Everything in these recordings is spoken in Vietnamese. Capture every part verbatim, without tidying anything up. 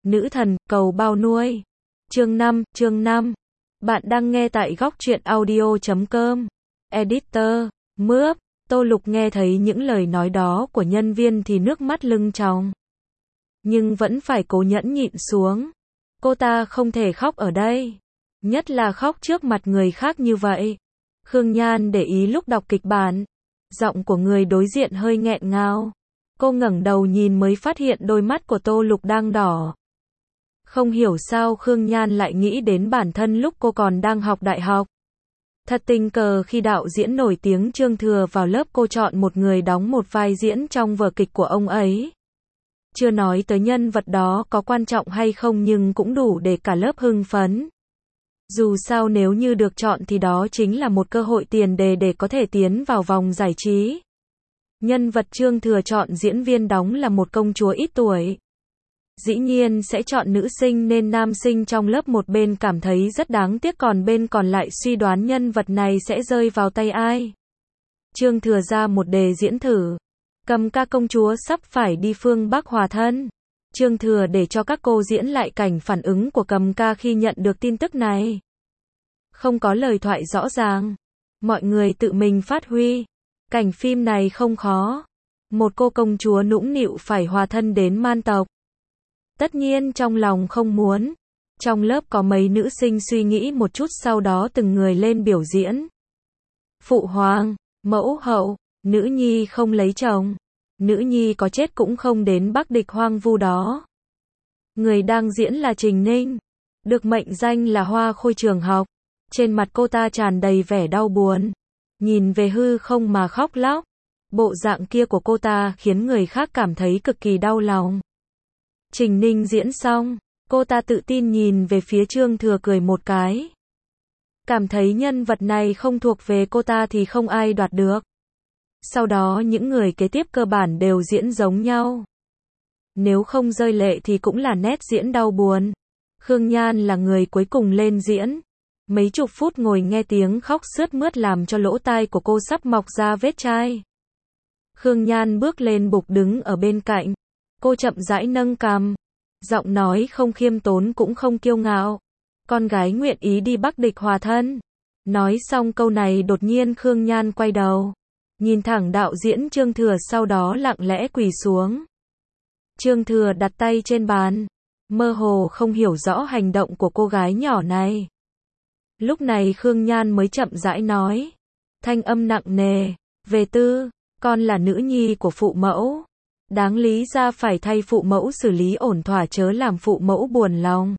Nữ thần, cầu bao nuôi. Chương năm, chương năm. Bạn đang nghe tại góc truyện audio chấm com. Editor, mướp. Tô Lục nghe thấy những lời nói đó của nhân viên thì nước mắt lưng tròng. Nhưng vẫn phải cố nhẫn nhịn xuống. Cô ta không thể khóc ở đây. Nhất là khóc trước mặt người khác như vậy. Khương Nhan để ý lúc đọc kịch bản. Giọng của người đối diện hơi nghẹn ngào. Cô ngẩng đầu nhìn mới phát hiện đôi mắt của Tô Lục đang đỏ. Không hiểu sao Khương Nhan lại nghĩ đến bản thân lúc cô còn đang học đại học. Thật tình cờ khi đạo diễn nổi tiếng Trương Thừa vào lớp cô chọn một người đóng một vai diễn trong vở kịch của ông ấy. Chưa nói tới nhân vật đó có quan trọng hay không nhưng cũng đủ để cả lớp hưng phấn. Dù sao nếu như được chọn thì đó chính là một cơ hội tiền đề để có thể tiến vào vòng giải trí. Nhân vật Trương Thừa chọn diễn viên đóng là một công chúa ít tuổi. Dĩ nhiên sẽ chọn nữ sinh nên nam sinh trong lớp một bên cảm thấy rất đáng tiếc còn bên còn lại suy đoán nhân vật này sẽ rơi vào tay ai. Trương Thừa ra một đề diễn thử. Cầm ca công chúa sắp phải đi phương Bắc hòa thân. Trương Thừa để cho các cô diễn lại cảnh phản ứng của Cầm ca khi nhận được tin tức này. Không có lời thoại rõ ràng. Mọi người tự mình phát huy. Cảnh phim này không khó. Một cô công chúa nũng nịu phải hòa thân đến man tộc. Tất nhiên trong lòng không muốn. Trong lớp có mấy nữ sinh suy nghĩ một chút sau đó từng người lên biểu diễn. Phụ hoàng, mẫu hậu, nữ nhi không lấy chồng. Nữ nhi có chết cũng không đến Bắc địch hoang vu đó. Người đang diễn là Trình Ninh. Được mệnh danh là hoa khôi trường học. Trên mặt cô ta tràn đầy vẻ đau buồn. Nhìn về hư không mà khóc lóc. Bộ dạng kia của cô ta khiến người khác cảm thấy cực kỳ đau lòng. Trình Ninh diễn xong, cô ta tự tin nhìn về phía Trương Thừa cười một cái. Cảm thấy nhân vật này không thuộc về cô ta thì không ai đoạt được. Sau đó những người kế tiếp cơ bản đều diễn giống nhau. Nếu không rơi lệ thì cũng là nét diễn đau buồn. Khương Nhan là người cuối cùng lên diễn. Mấy chục phút ngồi nghe tiếng khóc sướt mướt làm cho lỗ tai của cô sắp mọc ra vết chai. Khương Nhan bước lên bục đứng ở bên cạnh. Cô chậm rãi nâng cằm. Giọng nói không khiêm tốn cũng không kiêu ngạo. Con gái nguyện ý đi Bắc địch hòa thân. Nói xong câu này đột nhiên Khương Nhan quay đầu. Nhìn thẳng đạo diễn Trương Thừa sau đó lặng lẽ quỳ xuống. Trương Thừa đặt tay trên bàn. Mơ hồ không hiểu rõ hành động của cô gái nhỏ này. Lúc này Khương Nhan mới chậm rãi nói. Thanh âm nặng nề. Về tư, con là nữ nhi của phụ mẫu. Đáng lý ra phải thay phụ mẫu xử lý ổn thỏa chớ làm phụ mẫu buồn lòng.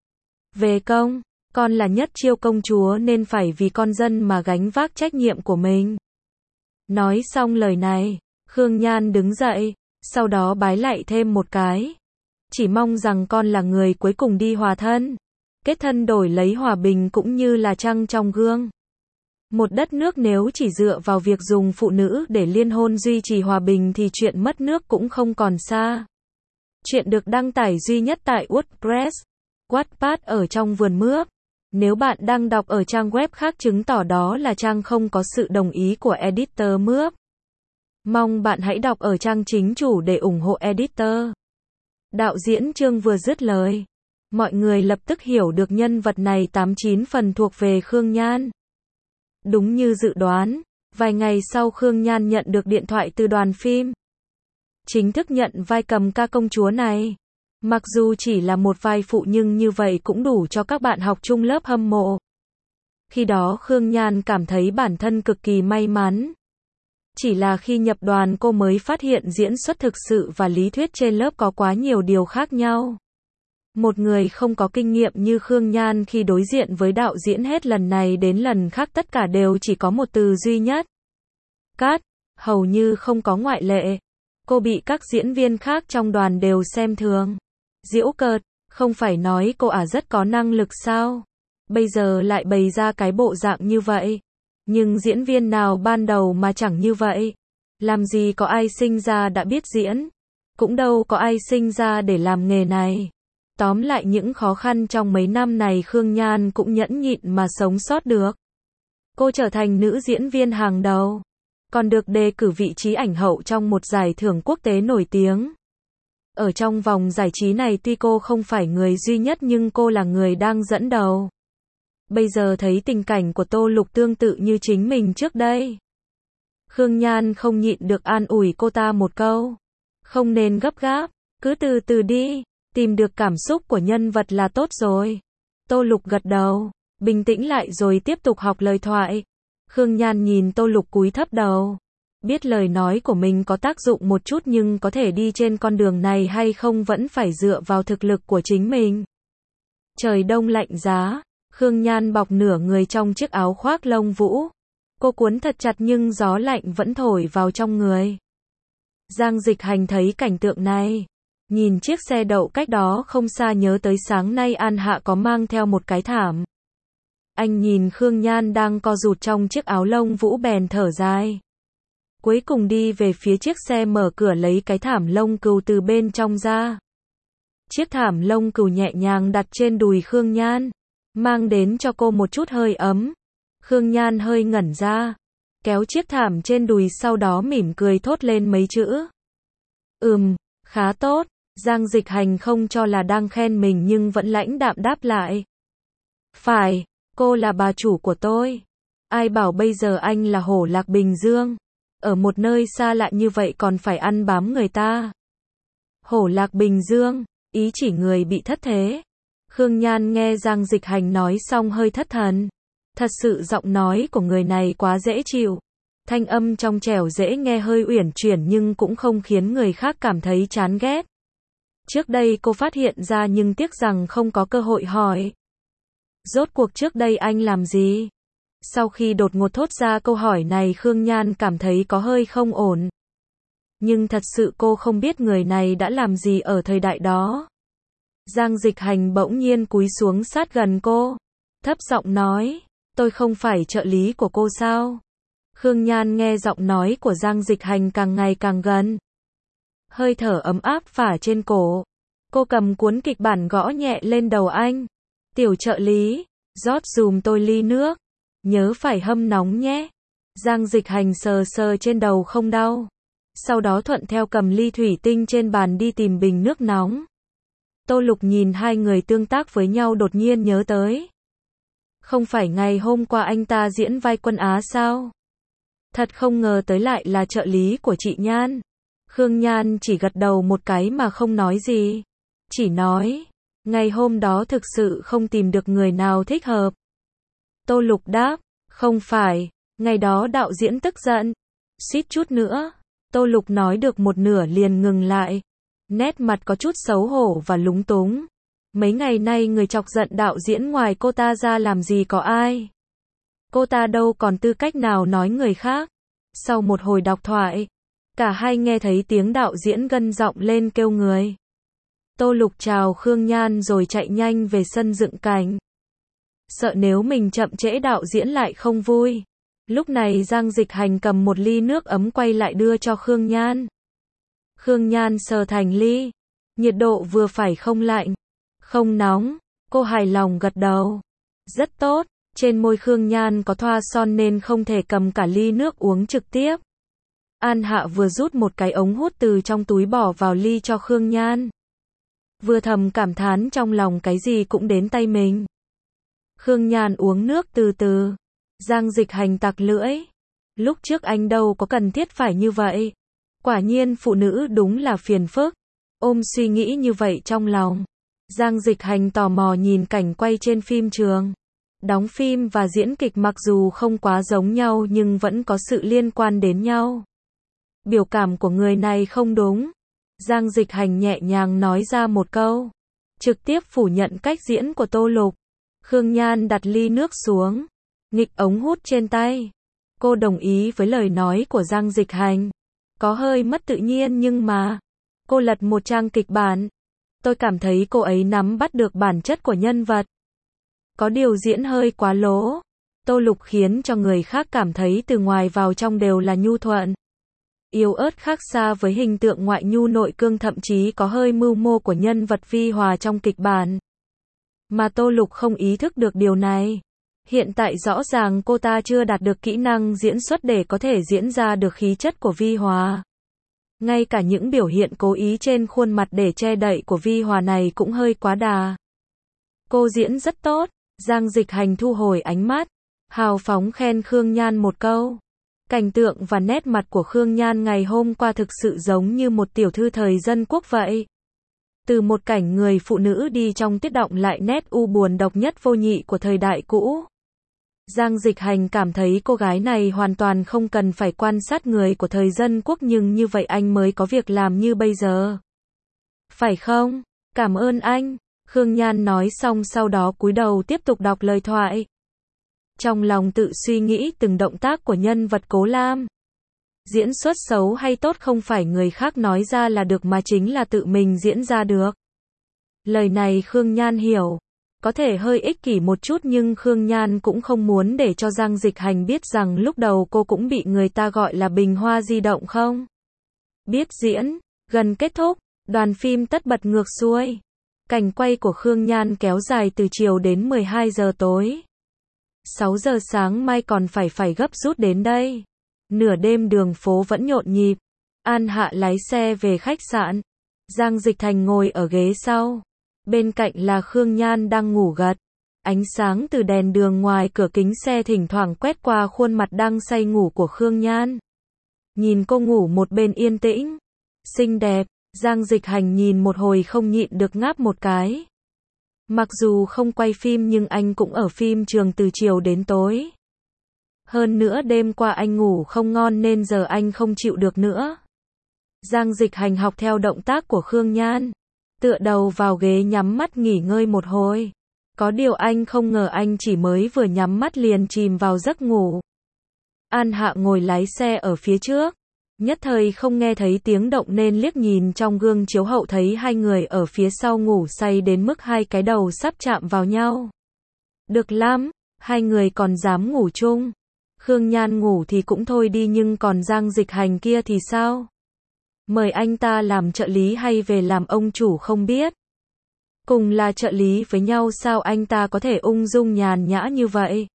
Về công, con là nhất chiêu công chúa nên phải vì con dân mà gánh vác trách nhiệm của mình. Nói xong lời này, Khương Nhan đứng dậy, sau đó bái lạy thêm một cái. Chỉ mong rằng con là người cuối cùng đi hòa thân. Kết thân đổi lấy hòa bình cũng như là trăng trong gương. Một đất nước nếu chỉ dựa vào việc dùng phụ nữ để liên hôn duy trì hòa bình thì chuyện mất nước cũng không còn xa. Chuyện được đăng tải duy nhất tại WordPress, Wattpad ở trong vườn mướp. Nếu bạn đang đọc ở trang web khác chứng tỏ đó là trang không có sự đồng ý của editor mướp. Mong bạn hãy đọc ở trang chính chủ để ủng hộ editor. Đạo diễn Trương vừa dứt lời. Mọi người lập tức hiểu được nhân vật này tám chín phần thuộc về Khương Nhan. Đúng như dự đoán, vài ngày sau Khương Nhan nhận được điện thoại từ đoàn phim. Chính thức nhận vai Cầm ca công chúa này. Mặc dù chỉ là một vai phụ nhưng như vậy cũng đủ cho các bạn học chung lớp hâm mộ. Khi đó Khương Nhan cảm thấy bản thân cực kỳ may mắn. Chỉ là khi nhập đoàn cô mới phát hiện diễn xuất thực sự và lý thuyết trên lớp có quá nhiều điều khác nhau. Một người không có kinh nghiệm như Khương Nhan khi đối diện với đạo diễn hết lần này đến lần khác tất cả đều chỉ có một từ duy nhất. Cát, hầu như không có ngoại lệ. Cô bị các diễn viên khác trong đoàn đều xem thường. Giễu cợt, không phải nói cô à rất có năng lực sao? Bây giờ lại bày ra cái bộ dạng như vậy. Nhưng diễn viên nào ban đầu mà chẳng như vậy? Làm gì có ai sinh ra đã biết diễn? Cũng đâu có ai sinh ra để làm nghề này. Tóm lại những khó khăn trong mấy năm này Khương Nhan cũng nhẫn nhịn mà sống sót được. Cô trở thành nữ diễn viên hàng đầu. Còn được đề cử vị trí ảnh hậu trong một giải thưởng quốc tế nổi tiếng. Ở trong vòng giải trí này tuy cô không phải người duy nhất nhưng cô là người đang dẫn đầu. Bây giờ thấy tình cảnh của Tô Lục tương tự như chính mình trước đây. Khương Nhan không nhịn được an ủi cô ta một câu. Không nên gấp gáp, cứ từ từ đi, tìm được cảm xúc của nhân vật là tốt rồi. Tô Lục gật đầu, bình tĩnh lại rồi tiếp tục học lời thoại. Khương Nhan nhìn Tô Lục cúi thấp đầu. Biết lời nói của mình có tác dụng một chút nhưng có thể đi trên con đường này hay không vẫn phải dựa vào thực lực của chính mình. Trời đông lạnh giá, Khương Nhan bọc nửa người trong chiếc áo khoác lông vũ. Cô cuốn thật chặt nhưng gió lạnh vẫn thổi vào trong người. Giang Dịch Hành thấy cảnh tượng này, nhìn chiếc xe đậu cách đó không xa nhớ tới sáng nay An Hạ có mang theo một cái thảm. Anh nhìn Khương Nhan đang co rụt trong chiếc áo lông vũ bèn thở dài. Cuối cùng đi về phía chiếc xe mở cửa lấy cái thảm lông cừu từ bên trong ra. Chiếc thảm lông cừu nhẹ nhàng đặt trên đùi Khương Nhan, mang đến cho cô một chút hơi ấm. Khương Nhan hơi ngẩn ra, kéo chiếc thảm trên đùi sau đó mỉm cười thốt lên mấy chữ. Ừm, khá tốt. Giang Dịch Hành không cho là đang khen mình nhưng vẫn lãnh đạm đáp lại. Phải, cô là bà chủ của tôi. Ai bảo bây giờ anh là hổ lạc Bình Dương. Ở một nơi xa lạ như vậy còn phải ăn bám người ta. Hổ lạc Bình Dương, ý chỉ người bị thất thế. Khương Nhan nghe Giang Dịch Hành nói xong hơi thất thần. Thật sự giọng nói của người này quá dễ chịu. Thanh âm trong trẻo dễ nghe hơi uyển chuyển nhưng cũng không khiến người khác cảm thấy chán ghét. Trước đây cô phát hiện ra nhưng tiếc rằng không có cơ hội hỏi. Rốt cuộc trước đây anh làm gì? Sau khi đột ngột thốt ra câu hỏi này Khương Nhan cảm thấy có hơi không ổn. Nhưng thật sự cô không biết người này đã làm gì ở thời đại đó. Giang Dịch Hành bỗng nhiên cúi xuống sát gần cô. Thấp giọng nói, tôi không phải trợ lý của cô sao? Khương Nhan nghe giọng nói của Giang Dịch Hành càng ngày càng gần. Hơi thở ấm áp phả trên cổ. Cô cầm cuốn kịch bản gõ nhẹ lên đầu anh. Tiểu trợ lý, rót dùm tôi ly nước. Nhớ phải hâm nóng nhé. Giang Dịch Hành sờ sờ trên đầu không đau. Sau đó thuận theo cầm ly thủy tinh trên bàn đi tìm bình nước nóng. Tô Lục nhìn hai người tương tác với nhau đột nhiên nhớ tới. Không phải ngày hôm qua anh ta diễn vai Quân Á sao? Thật không ngờ tới lại là trợ lý của chị Nhan. Khương Nhan chỉ gật đầu một cái mà không nói gì. Chỉ nói, ngày hôm đó thực sự không tìm được người nào thích hợp. Tô Lục đáp, không phải, ngày đó đạo diễn tức giận. Suýt chút nữa, Tô Lục nói được một nửa liền ngừng lại. Nét mặt có chút xấu hổ và lúng túng. Mấy ngày nay người chọc giận đạo diễn ngoài cô ta ra làm gì có ai. Cô ta đâu còn tư cách nào nói người khác. Sau một hồi đọc thoại, cả hai nghe thấy tiếng đạo diễn gân giọng lên kêu người. Tô Lục chào Khương Nhan rồi chạy nhanh về sân dựng cảnh. Sợ nếu mình chậm trễ đạo diễn lại không vui. Lúc này Giang Dịch Hành cầm một ly nước ấm quay lại đưa cho Khương Nhan. Khương Nhan sờ thành ly. Nhiệt độ vừa phải không lạnh, không nóng. Cô hài lòng gật đầu. Rất tốt. Trên môi Khương Nhan có thoa son nên không thể cầm cả ly nước uống trực tiếp. An Hạ vừa rút một cái ống hút từ trong túi bỏ vào ly cho Khương Nhan. Vừa thầm cảm thán trong lòng cái gì cũng đến tay mình. Khương Nhan uống nước từ từ. Giang Dịch Hành tặc lưỡi. Lúc trước anh đâu có cần thiết phải như vậy. Quả nhiên phụ nữ đúng là phiền phức. Ôm suy nghĩ như vậy trong lòng. Giang Dịch Hành tò mò nhìn cảnh quay trên phim trường. Đóng phim và diễn kịch mặc dù không quá giống nhau nhưng vẫn có sự liên quan đến nhau. Biểu cảm của người này không đúng. Giang Dịch Hành nhẹ nhàng nói ra một câu. Trực tiếp phủ nhận cách diễn của Tô Lục. Khương Nhan đặt ly nước xuống. Nghịch ống hút trên tay. Cô đồng ý với lời nói của Giang Dịch Hành. Có hơi mất tự nhiên nhưng mà. Cô lật một trang kịch bản. Tôi cảm thấy cô ấy nắm bắt được bản chất của nhân vật. Có điều diễn hơi quá lố. Tô Lục khiến cho người khác cảm thấy từ ngoài vào trong đều là nhu thuận. Yếu ớt khác xa với hình tượng ngoại nhu nội cương, thậm chí có hơi mưu mô của nhân vật Vi Hòa trong kịch bản. Mà Tô Lục không ý thức được điều này. Hiện tại rõ ràng cô ta chưa đạt được kỹ năng diễn xuất để có thể diễn ra được khí chất của Vi Hòa. Ngay cả những biểu hiện cố ý trên khuôn mặt để che đậy của Vi Hòa này cũng hơi quá đà. Cô diễn rất tốt. Giang Dịch Hành thu hồi ánh mắt, hào phóng khen Khương Nhan một câu. Cảnh tượng và nét mặt của Khương Nhan ngày hôm qua thực sự giống như một tiểu thư thời dân quốc vậy. Từ một cảnh người phụ nữ đi trong tiết động lại nét u buồn độc nhất vô nhị của thời đại cũ. Giang Dịch Hành cảm thấy cô gái này hoàn toàn không cần phải quan sát người của thời dân quốc, nhưng như vậy anh mới có việc làm như bây giờ. Phải không? Cảm ơn anh. Khương Nhan nói xong sau đó cúi đầu tiếp tục đọc lời thoại. Trong lòng tự suy nghĩ từng động tác của nhân vật Cố Lam. Diễn xuất xấu hay tốt không phải người khác nói ra là được mà chính là tự mình diễn ra được. Lời này Khương Nhan hiểu. Có thể hơi ích kỷ một chút nhưng Khương Nhan cũng không muốn để cho Giang Dịch Hành biết rằng lúc đầu cô cũng bị người ta gọi là bình hoa di động không. Biết diễn. Gần kết thúc, đoàn phim tất bật ngược xuôi. Cảnh quay của Khương Nhan kéo dài từ chiều đến mười hai giờ tối. sáu giờ sáng mai còn phải phải gấp rút đến đây. Nửa đêm đường phố vẫn nhộn nhịp. An Hạ lái xe về khách sạn. Giang Dịch Hành ngồi ở ghế sau. Bên cạnh là Khương Nhan đang ngủ gật. Ánh sáng từ đèn đường ngoài cửa kính xe thỉnh thoảng quét qua khuôn mặt đang say ngủ của Khương Nhan. Nhìn cô ngủ một bên yên tĩnh, xinh đẹp, Giang Dịch Hành nhìn một hồi không nhịn được ngáp một cái. Mặc dù không quay phim nhưng anh cũng ở phim trường từ chiều đến tối. Hơn nữa đêm qua anh ngủ không ngon nên giờ anh không chịu được nữa. Giang Dịch Hành học theo động tác của Khương Nhan. Tựa đầu vào ghế nhắm mắt nghỉ ngơi một hồi. Có điều anh không ngờ anh chỉ mới vừa nhắm mắt liền chìm vào giấc ngủ. An Hạ ngồi lái xe ở phía trước. Nhất thời không nghe thấy tiếng động nên liếc nhìn trong gương chiếu hậu thấy hai người ở phía sau ngủ say đến mức hai cái đầu sắp chạm vào nhau. Được lắm, hai người còn dám ngủ chung. Khương Nhan ngủ thì cũng thôi đi nhưng còn Giang Dịch Hành kia thì sao? Mời anh ta làm trợ lý hay về làm ông chủ không biết. Cùng là trợ lý với nhau sao anh ta có thể ung dung nhàn nhã như vậy?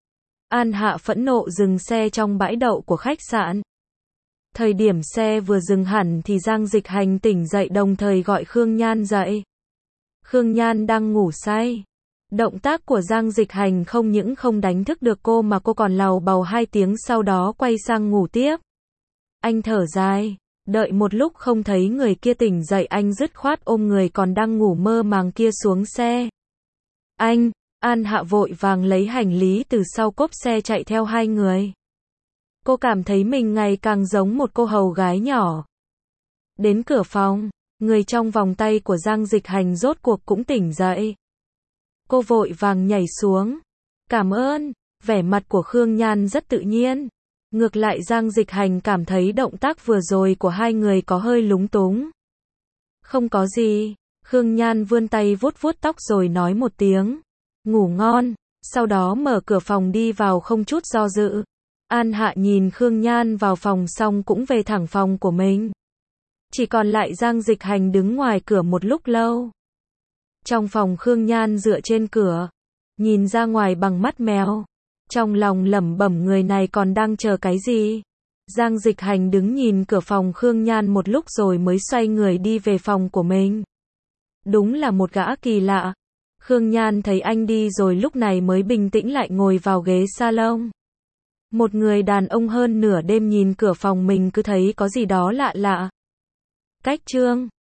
An Hạ phẫn nộ dừng xe trong bãi đậu của khách sạn. Thời điểm xe vừa dừng hẳn thì Giang Dịch Hành tỉnh dậy đồng thời gọi Khương Nhan dậy. Khương Nhan đang ngủ say. Động tác của Giang Dịch Hành không những không đánh thức được cô mà cô còn lầu bầu hai tiếng sau đó quay sang ngủ tiếp. Anh thở dài. Đợi một lúc không thấy người kia tỉnh dậy anh dứt khoát ôm người còn đang ngủ mơ màng kia xuống xe. Anh, An Hạ vội vàng lấy hành lý từ sau cốp xe chạy theo hai người. Cô cảm thấy mình ngày càng giống một cô hầu gái nhỏ. Đến cửa phòng, người trong vòng tay của Giang Dịch Hành rốt cuộc cũng tỉnh dậy. Cô vội vàng nhảy xuống. Cảm ơn, vẻ mặt của Khương Nhan rất tự nhiên. Ngược lại Giang Dịch Hành cảm thấy động tác vừa rồi của hai người có hơi lúng túng. Không có gì, Khương Nhan vươn tay vuốt vuốt tóc rồi nói một tiếng. Ngủ ngon, sau đó mở cửa phòng đi vào không chút do dự. An Hạ nhìn Khương Nhan vào phòng xong cũng về thẳng phòng của mình. Chỉ còn lại Giang Dịch Hành đứng ngoài cửa một lúc lâu. Trong phòng Khương Nhan dựa trên cửa, nhìn ra ngoài bằng mắt mèo. Trong lòng lẩm bẩm người này còn đang chờ cái gì? Giang Dịch Hành đứng nhìn cửa phòng Khương Nhan một lúc rồi mới xoay người đi về phòng của mình. Đúng là một gã kỳ lạ. Khương Nhan thấy anh đi rồi lúc này mới bình tĩnh lại ngồi vào ghế salon. Một người đàn ông hơn nửa đêm nhìn cửa phòng mình cứ thấy có gì đó lạ lạ. Cách chương